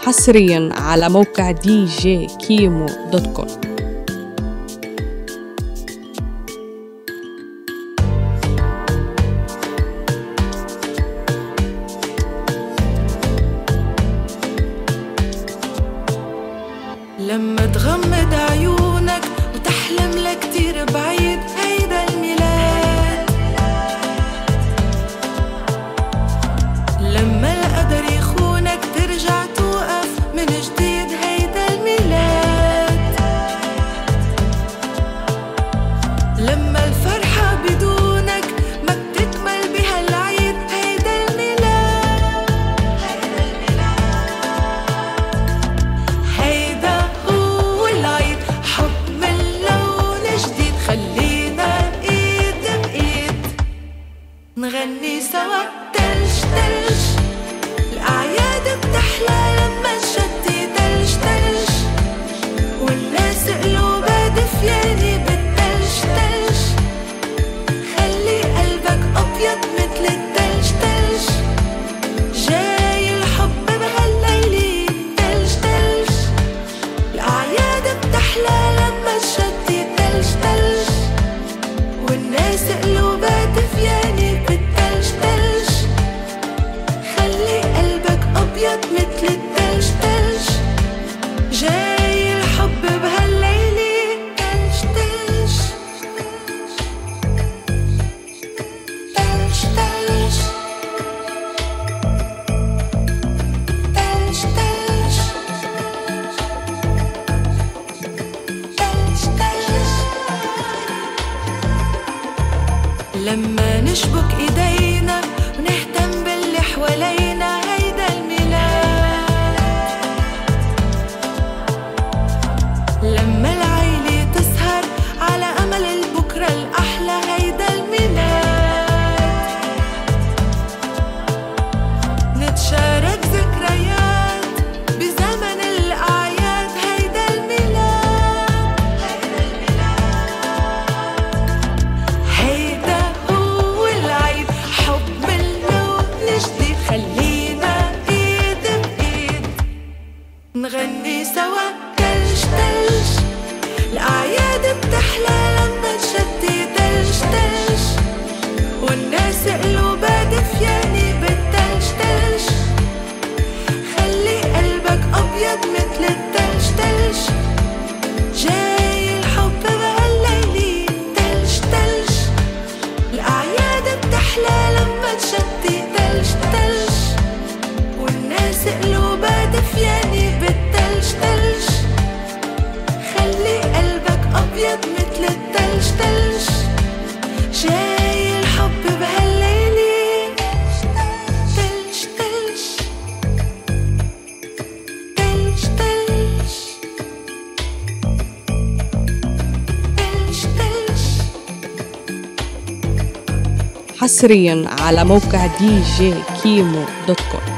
حصريا على موقع djkimo.com. لما تغمض عيونك وتحلم لك كتير بعيد، هيدا الميلاد. لما القدر يخونك ترجع توقف من جديد، هيدا الميلاد. لما الفرحة بدونك ما بتكمل بهالعيد، هيدا الميلاد. هيدا هو العيد، حب من لون جديد. خلينا ايد بايد نغني سوا، تلج تلج. الأعياد بتحلى لما نشتي تلج تلج، والناس قلوبها دفياني بالتلج تلج. خلي قلبك أبيض مثل التلج تلج، جاي الحب بهالليلة تلج تلج. الأعياد بتحلى لما نشتي تلج تلج، والناس قلوبها دفياني بالتلج تلج. خلي قلبك أبيض مثل التلج تلج، جاي الحب بهالليلة تلج تلج تلج تلج تلج تلج تلج. لما نشبك ايدينا ونهتم باللي حوالينا، هيدا الميلاد. لما العيلة تسهر على امل البكرة الاحلى، هيدا الميلاد. نتشارك ذكريات بزمن الاعياد، هيدا الميلاد. هيدا هو العيد، حب من لون جديد. خلينا ايد بايد نغني سوا، تلج تلج. الأعياد بتحلى لما نشتي تلج تلج، والناس قلوبها دفياني بالتلج تلج. خلي قلبك أبيض مثل التلج تلج، جاي الحب بهالليلة تلج تلج. الأعياد بتحلى لما نشتي تلج تلج، والناس قلوبها دفياني بالتلج تلج. خلي قلبك أبيض مثل التلج تلج، جاي الحب بهالليلة تلج تلج تلج تلج تلج تلج. حصريا على موقع djkimo.com.